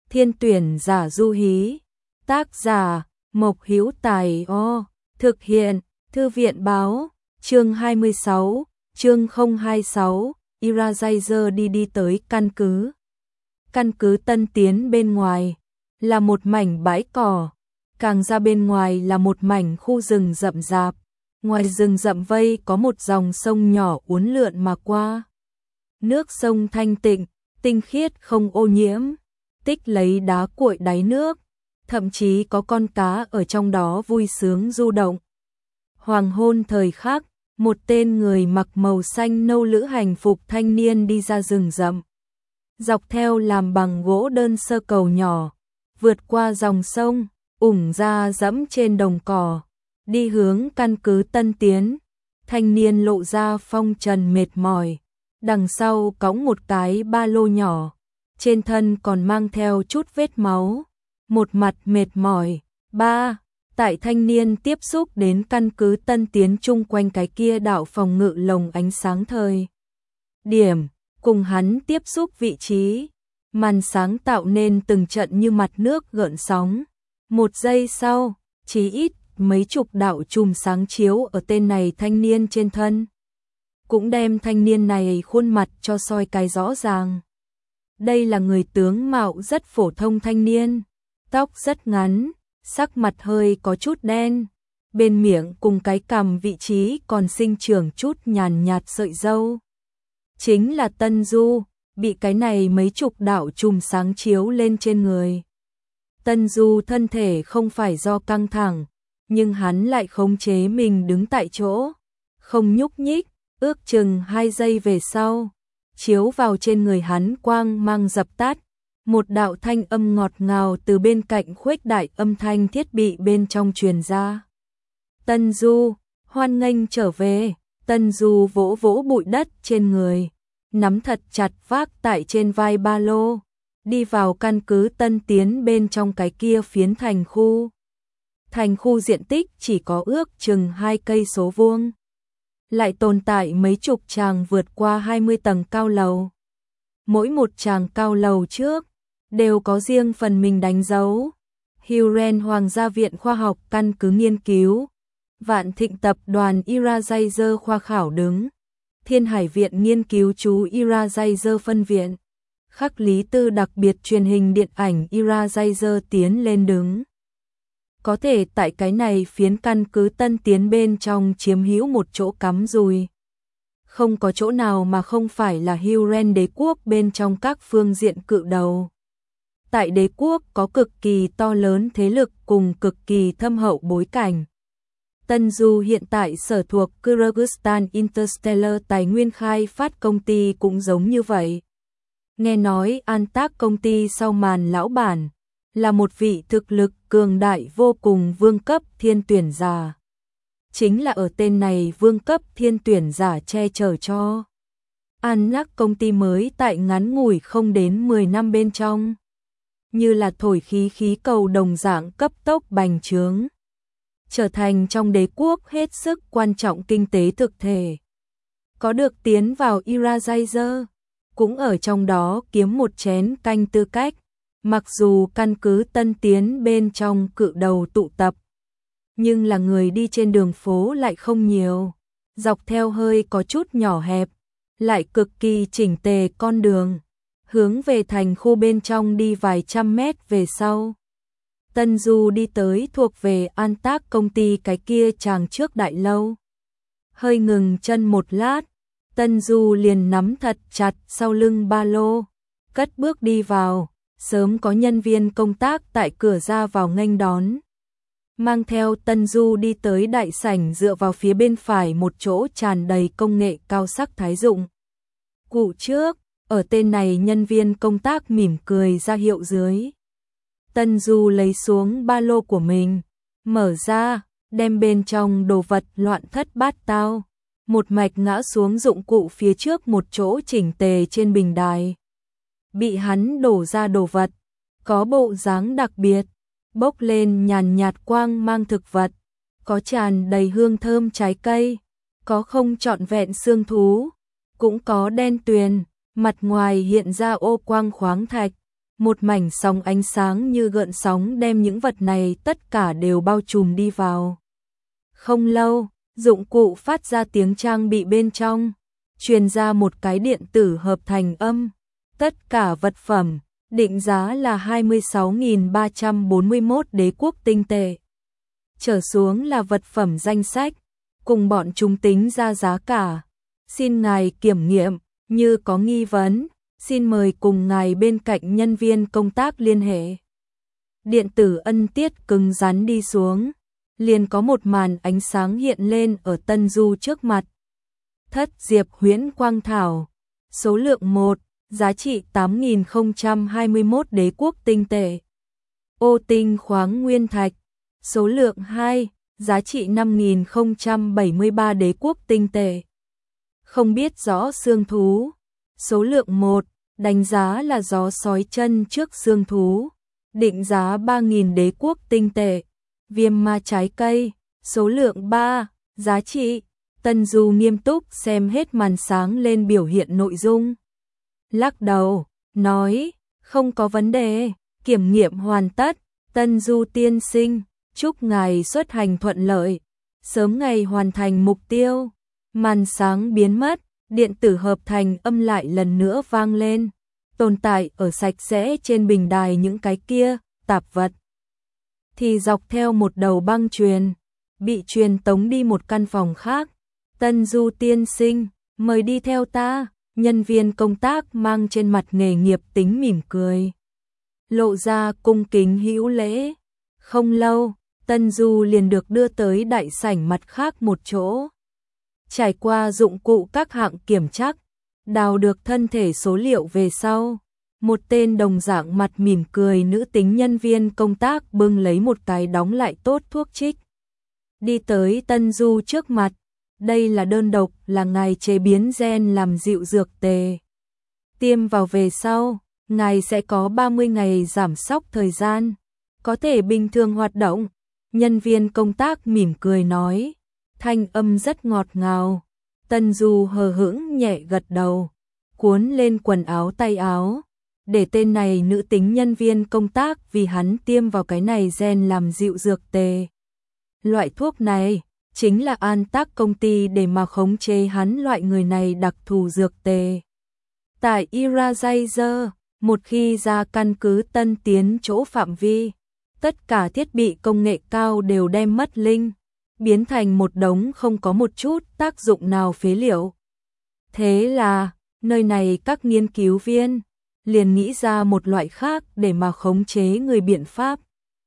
Thiên tuyển giả du hí. Tác giả Mộc Hữu Tài. Thực hiện Thư viện báo. Chương 26, chương 026, Eraser đi tới căn cứ. Căn cứ Tân Tiến bên ngoài là một mảnh bãi cỏ, càng ra bên ngoài là một mảnh khu rừng rậm rạp. Ngoài rừng rậm vây có một dòng sông nhỏ uốn lượn mà qua. Nước sông thanh tịnh, tinh khiết không ô nhiễm, tích lấy đá cuội đáy nước, thậm chí có con cá ở trong đó vui sướng du động. Hoàng hôn thời khắc, một tên người mặc màu xanh nâu lữ hành phục thanh niên đi ra rừng rậm. Dọc theo làm bằng gỗ đơn sơ cầu nhỏ, vượt qua dòng sông, ủng ra dẫm trên đồng cỏ, đi hướng căn cứ Tân Tiến. Thanh niên lộ ra phong trần mệt mỏi, đằng sau cõng một cái ba lô nhỏ, trên thân còn mang theo chút vết máu, một mặt mệt mỏi. Tại thanh niên tiếp xúc đến căn cứ Tân Tiến, chung quanh cái kia đạo phòng ngự lồng ánh sáng thời điểm cùng hắn tiếp xúc vị trí, màn sáng tạo nên từng trận như mặt nước gợn sóng. Một giây sau, chí ít mấy chục đạo chùm sáng chiếu ở tên này thanh niên trên thân, cũng đem thanh niên này khuôn mặt cho soi cái rõ ràng. Đây là người tướng mạo rất phổ thông thanh niên, tóc rất ngắn, sắc mặt hơi có chút đen, bên miệng cùng cái cằm vị trí còn sinh trưởng chút nhàn nhạt sợi râu. Chính là Tân Du, bị cái này mấy chục đạo chùm sáng chiếu lên trên người. Tân Du thân thể không phải do căng thẳng, nhưng hắn lại khống chế mình đứng tại chỗ, không nhúc nhích. Ước chừng 2 giây về sau, chiếu vào trên người hắn quang mang dập tắt, một đạo thanh âm ngọt ngào từ bên cạnh khuếch đại âm thanh thiết bị bên trong truyền ra. Tân Du, hoan nghênh trở về. Tân Du vỗ vỗ bụi đất trên người, nắm thật chặt vác tại trên vai ba lô, đi vào căn cứ Tân Tiến bên trong cái kia phiến thành khu. Thành khu diện tích chỉ có ước chừng 2 cây số vuông, lại tồn tại mấy chục tràng vượt qua 20 tầng cao lầu. Mỗi một tràng cao lầu trước đều có riêng phần mình đánh dấu. Huron Hoàng gia viện khoa học căn cứ nghiên cứu, Vạn Thịnh tập đoàn Eraser khoa khảo đứng, Thiên Hải viện nghiên cứu chú Eraser phân viện, Khắc Lý Tư đặc biệt truyền hình điện ảnh Eraser tiến lên đứng. Có thể tại cái này phiến căn cứ Tân Tiến bên trong chiếm hữu một chỗ cắm rùi. Không có chỗ nào mà không phải là Huron đế quốc bên trong các phương diện cự đầu. Tại đế quốc có cực kỳ to lớn thế lực cùng cực kỳ thâm hậu bối cảnh. Tân Du hiện tại sở thuộc Kyrgyzstan Interstellar tài nguyên khai phát công ty cũng giống như vậy. Nghe nói An Tác công ty sau màn lão bản là một vị thực lực cường đại vô cùng vương cấp thiên tuyển giả. Chính là ở tên này vương cấp thiên tuyển giả che chở cho An Tác công ty mới tại ngắn ngủi không đến 10 năm bên trong, như là thổi khí cầu đồng dạng cấp tốc bành trướng, trở thành trong đế quốc hết sức quan trọng kinh tế thực thể. Có được tiến vào Eraser, cũng ở trong đó kiếm một chén canh tư cách. Mặc dù căn cứ Tân Tiến bên trong cự đầu tụ tập, nhưng là người đi trên đường phố lại không nhiều. Dọc theo hơi có chút nhỏ hẹp, lại cực kỳ chỉnh tề con đường, hướng về thành khu bên trong đi vài trăm mét về sau. Tân Du đi tới thuộc về An Tác công ty cái kia chàng trước đại lâu. Hơi ngừng chân một lát, Tân Du liền nắm thật chặt sau lưng ba lô, cất bước đi vào. Sớm có nhân viên công tác tại cửa ra vào nghênh đón. Mang theo Tân Du đi tới đại sảnh, dựa vào phía bên phải một chỗ tràn đầy công nghệ cao sắc thái dụng cụ trước, ở tên này nhân viên công tác mỉm cười ra hiệu dưới. Tân Du lấy xuống ba lô của mình, mở ra, đem bên trong đồ vật loạn thất bát tao, một mạch ngã xuống dụng cụ phía trước một chỗ chỉnh tề trên bình đài. Bị hắn đổ ra đồ vật, có bộ dáng đặc biệt, bốc lên nhàn nhạt quang mang thực vật, có tràn đầy hương thơm trái cây, có không trọn vẹn xương thú, cũng có đen tuyền, mặt ngoài hiện ra ô quang khoáng thạch, một mảnh sóng ánh sáng như gợn sóng đem những vật này tất cả đều bao trùm đi vào. Không lâu, dụng cụ phát ra tiếng trang bị bên trong, truyền ra một cái điện tử hợp thành âm. Tất cả vật phẩm, định giá là 26.341 đế quốc tinh tệ. Trở xuống là vật phẩm danh sách, cùng bọn chúng tính ra giá cả. Xin ngài kiểm nghiệm, như có nghi vấn, xin mời cùng ngài bên cạnh nhân viên công tác liên hệ. Điện tử ân tiết cứng rắn đi xuống, liền có một màn ánh sáng hiện lên ở Tân Du trước mặt. Thất diệp huyễn quang thảo, số lượng 1, giá trị 8.021 đế quốc tinh tệ. Ô tinh khoáng nguyên thạch, số lượng 2, giá trị 5.073 đế quốc tinh tệ. Không biết rõ xương thú, số lượng 1, đánh giá là gió sói chân trước xương thú, định giá 3.000 đế quốc tinh tệ. Viêm ma trái cây, số lượng 3, giá trị. Tân Du nghiêm túc xem hết màn sáng lên biểu hiện nội dung. Lắc đầu, nói, không có vấn đề, kiểm nghiệm hoàn tất. Tân Du tiên sinh, chúc ngài xuất hành thuận lợi, sớm ngày hoàn thành mục tiêu. Màn sáng biến mất, điện tử hợp thành âm lại lần nữa vang lên. Tồn tại ở sạch sẽ trên bình đài những cái kia, tạp vật. Thì dọc theo một đầu băng truyền, bị truyền tống đi một căn phòng khác. Tân Du tiên sinh, mời đi theo ta. Nhân viên công tác mang trên mặt nghề nghiệp tính mỉm cười, lộ ra cung kính hữu lễ. Không lâu, Tân Du liền được đưa tới đại sảnh mặt khác một chỗ. Trải qua dụng cụ các hạng kiểm trắc, đào được thân thể số liệu về sau, một tên đồng dạng mặt mỉm cười nữ tính nhân viên công tác bưng lấy một cái đóng lại tốt thuốc trích. Đi tới Tân Du trước mặt. Đây là đơn độc, là ngài chế biến gen làm dịu dược tề. Tiêm vào về sau, ngài sẽ có 30 ngày giảm sóc thời gian, có thể bình thường hoạt động. Nhân viên công tác mỉm cười nói, thanh âm rất ngọt ngào. Tân Du hờ hững nhẹ gật đầu, cuốn lên quần áo tay áo, để tên này nữ tính nhân viên công tác vì hắn tiêm vào cái này gen làm dịu dược tề. Loại thuốc này chính là an tác công ty để mà khống chế hắn loại người này đặc thù dược tề. Tại Irazazer, một khi ra căn cứ tân tiến chỗ phạm vi, tất cả thiết bị công nghệ cao đều đem mất linh, biến thành một đống không có một chút tác dụng nào phế liệu. Thế là, nơi này các nghiên cứu viên liền nghĩ ra một loại khác để mà khống chế người biện pháp.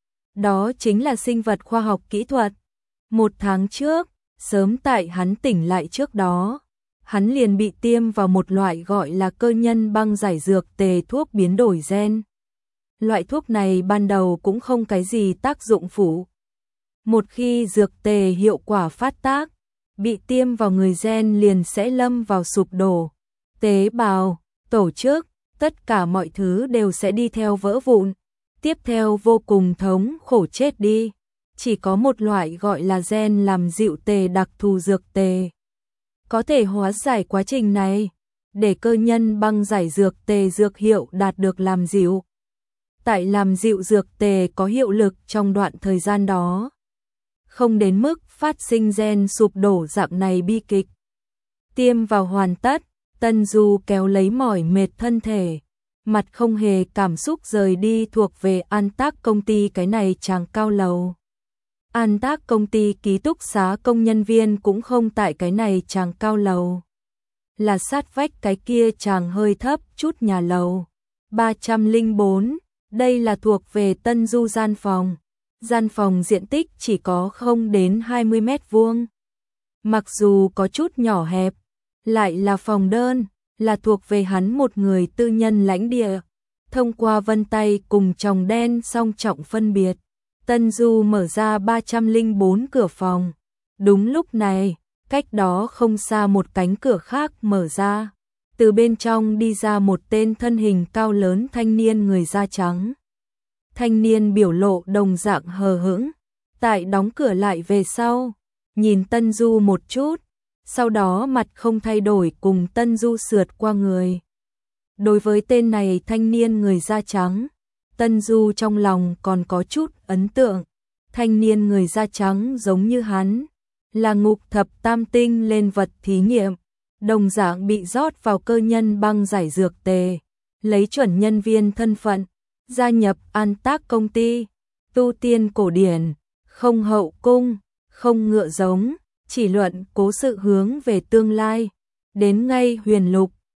Đó chính là sinh vật khoa học kỹ thuật. 1 tháng trước, sớm tại hắn tỉnh lại trước đó, hắn liền bị tiêm vào một loại gọi là cơ nhân băng giải dược tề thuốc biến đổi gen. Loại thuốc này ban đầu cũng không cái gì tác dụng phụ. Một khi dược tề hiệu quả phát tác, bị tiêm vào người gen liền sẽ lâm vào sụp đổ. Tế bào, tổ chức, tất cả mọi thứ đều sẽ đi theo vỡ vụn. Tiếp theo vô cùng thống khổ chết đi. Chỉ có một loại gọi là gen làm dịu tề đặc thù dược tề có thể hóa giải quá trình này, để cơ nhân băng giải dược tề dược hiệu đạt được làm dịu. Tại làm dịu dược tề có hiệu lực trong đoạn thời gian đó, không đến mức phát sinh gen sụp đổ dạng này bi kịch. Tiêm vào hoàn tất, Tân Du kéo lấy mỏi mệt thân thể, mặt không hề cảm xúc rời đi thuộc về an tác công ty cái này chàng cao lầu. An tác công ty ký túc xá công nhân viên cũng không tại cái này chàng cao lầu, là sát vách cái kia chàng hơi thấp chút nhà lầu. 304, đây là thuộc về Tân Du gian phòng. Gian phòng diện tích chỉ có không đến 20 mét vuông. Mặc dù có chút nhỏ hẹp, lại là phòng đơn, là thuộc về hắn một người tư nhân lãnh địa. Thông qua vân tay cùng chồng đen song trọng phân biệt, Tân Du mở ra 304 cửa phòng. Đúng lúc này, cách đó không xa một cánh cửa khác mở ra. Từ bên trong đi ra một tên thân hình cao lớn thanh niên người da trắng. Thanh niên biểu lộ đồng dạng hờ hững, tại đóng cửa lại về sau, nhìn Tân Du một chút, sau đó mặt không thay đổi cùng Tân Du sượt qua người. Đối với tên này thanh niên người da trắng, Tân Du trong lòng còn có chút ấn tượng. Thanh niên người da trắng giống như hắn, là ngục thập tam tinh lên vật thí nghiệm, đồng dạng bị rót vào cơ nhân băng giải dược tề, lấy chuẩn nhân viên thân phận, gia nhập An Tác công ty, tu tiên cổ điển, không hậu cung, không ngựa giống, chỉ luận cố sự hướng về tương lai. Đến ngay huyền lục,